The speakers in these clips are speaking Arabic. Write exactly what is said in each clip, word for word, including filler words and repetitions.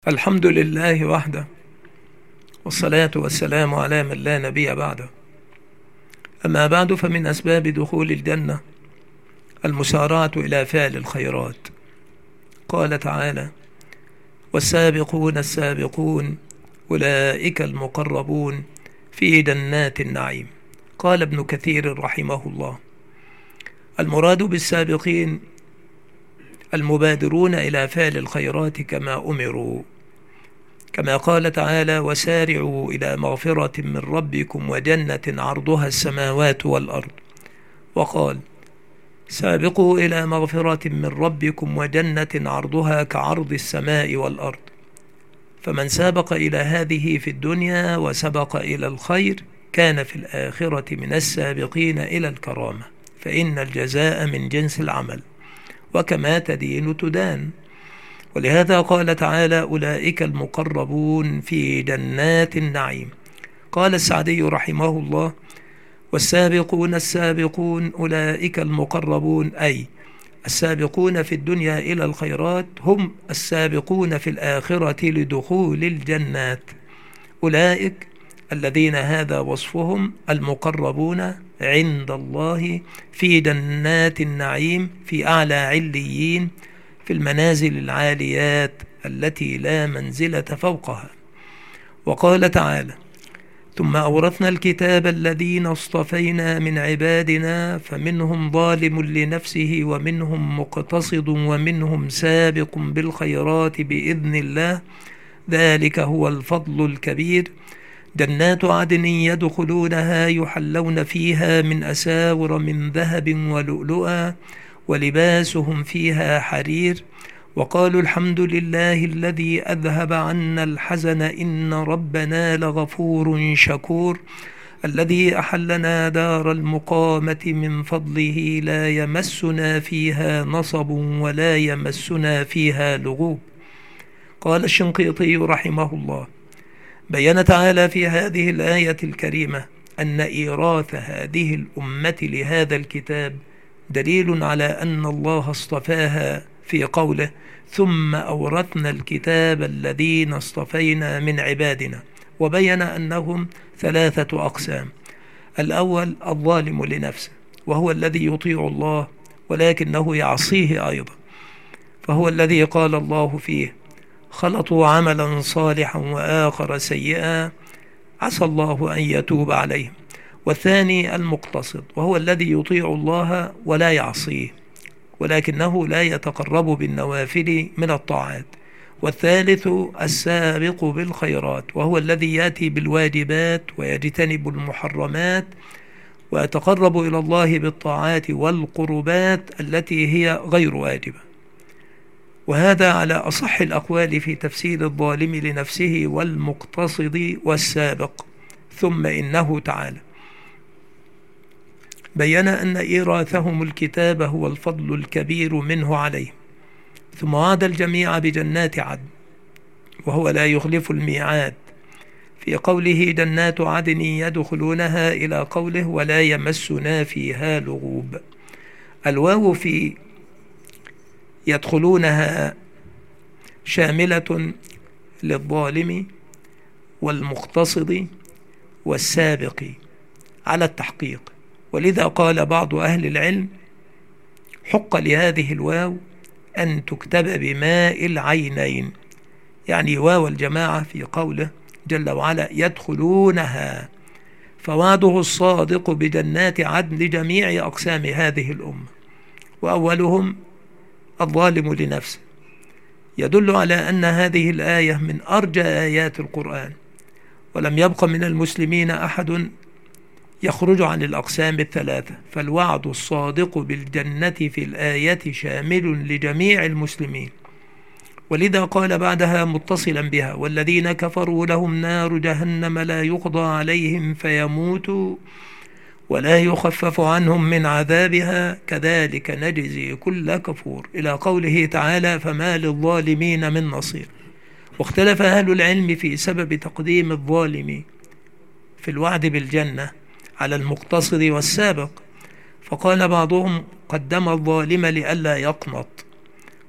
الحمد لله وحده، والصلاة والسلام على من لا نبي بعده. أما بعد، فمن أسباب دخول الجنة المسارعة إلى فعل الخيرات. قال تعالى: والسابقون السابقون أولئك المقربون في جنات النعيم. قال ابن كثير رحمه الله: المراد بالسابقين المبادرون إلى فعل الخيرات كما أمروا، كما قال تعالى: وسارعوا إلى مغفرة من ربكم وجنة عرضها السماوات والأرض. وقال: سابقوا إلى مغفرة من ربكم وجنة عرضها كعرض السماء والأرض. فمن سابق إلى هذه في الدنيا وسبق إلى الخير كان في الآخرة من السابقين إلى الكرامة، فإن الجزاء من جنس العمل، وكما تدين تدان. ولهذا قال تعالى: أولئك المقربون في جنات النعيم. قال السعدي رحمه الله: والسابقون السابقون أولئك المقربون، أي السابقون في الدنيا إلى الخيرات هم السابقون في الآخرة لدخول الجنات. أولئك الذين هذا وصفهم المقربون عند الله في جنات النعيم في أعلى عليين، في المنازل العاليات التي لا منزلة فوقها. وقال تعالى: ثم أورثنا الكتاب الذين اصطفينا من عبادنا فمنهم ظالم لنفسه ومنهم مقتصد ومنهم سابق بالخيرات بإذن الله، ذلك هو الفضل الكبير. جنات عدن يدخلونها يحلون فيها من أساور من ذهب ولؤلؤا ولباسهم فيها حرير. وقالوا: الحمد لله الذي أذهب عنا الحزن إن ربنا لغفور شكور، الذي أحلنا دار المقامة من فضله لا يمسنا فيها نصب ولا يمسنا فيها لغوب. قال الشنقيطي رحمه الله: بيّن تعالى في هذه الآية الكريمة أن إيراث هذه الأمة لهذا الكتاب دليل على أن الله اصطفاها في قوله: ثم أورثنا الكتاب الذين اصطفينا من عبادنا. وبين أنهم ثلاثة أقسام: الأول الظالم لنفسه، وهو الذي يطيع الله ولكنه يعصيه أيضا، فهو الذي قال الله فيه: خلطوا عملا صالحا وآخر سيئا عسى الله أن يتوب عليهم. والثاني المقتصد، وهو الذي يطيع الله ولا يعصيه ولكنه لا يتقرب بالنوافل من الطاعات. والثالث السابق بالخيرات، وهو الذي يأتي بالواجبات ويجتنب المحرمات ويتقرب إلى الله بالطاعات والقربات التي هي غير واجبة. وهذا على أصح الأقوال في تفسير الظالم لنفسه والمقتصد والسابق. ثم إنه تعالى بيّن أن إيراثهم الكتاب هو الفضل الكبير منه عليهم، ثم وعد الجميع بجنات عدن، وهو لا يخلف الميعاد، في قوله: جنات عدن يدخلونها، إلى قوله: ولا يمسنا فيها لغوب. الواو في يدخلونها شاملة للظالم والمقتصد والسابق على التحقيق، ولذا قال بعض أهل العلم: حق لهذه الواو أن تكتب بماء العينين، يعني واو الجماعة في قوله جل وعلا: يدخلونها، فوعده الصادق بجنات عدن لجميع أقسام هذه الأمة. وأولهم الظالم لنفسه، يدل على أن هذه الآية من أرجى آيات القرآن، ولم يبق من المسلمين أحد يخرج عن الأقسام الثلاثة، فالوعد الصادق بالجنة في الآية شامل لجميع المسلمين. ولذا قال بعدها متصلا بها: والذين كفروا لهم نار جهنم لا يقضى عليهم فيموتوا ولا يخفف عنهم من عذابها كذلك نجزي كل كفور، إلى قوله تعالى: فما للظالمين من نصير. واختلف أهل العلم في سبب تقديم الظالم في الوعد بالجنة على المقتصد والسابق، فقال بعضهم: قدم الظالم لئلا يقنط،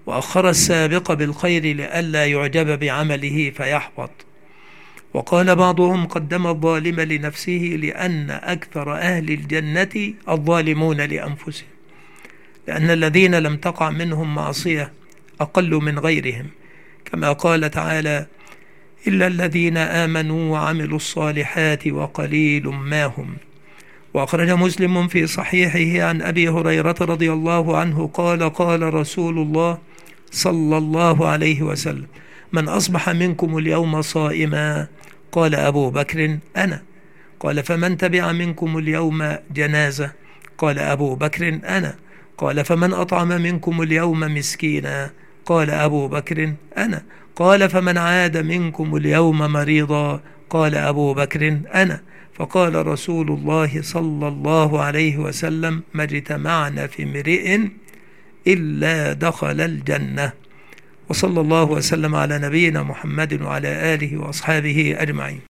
وأخر السابق بالخير لئلا يعجب بعمله فيحبط. وقال بعضهم قدم الظالم لنفسه لأن أكثر أهل الجنة الظالمون لأنفسهم، لأن الذين لم تقع منهم معصية أقل من غيرهم، كما قال تعالى: إلا الذين آمنوا وعملوا الصالحات وقليل ما هم. وأخرج مسلم في صحيحه عن أبي هريرة رضي الله عنه قال: قال رسول الله صلى الله عليه وسلم: من أصبح منكم اليوم صائما؟ قال أبو بكر: أنا. قال: فمن تبع منكم اليوم جنازة؟ قال أبو بكر: أنا. قال: فمن أطعم منكم اليوم مسكينا؟ قال أبو بكر: أنا. قال: فمن عاد منكم اليوم مريضا؟ قال أبو بكر: أنا. فقال رسول الله صلى الله عليه وسلم: ما اجتمعنا في امرئ إلا دخل الجنة. وصلى الله وسلم على نبينا محمد وعلى آله وأصحابه أجمعين.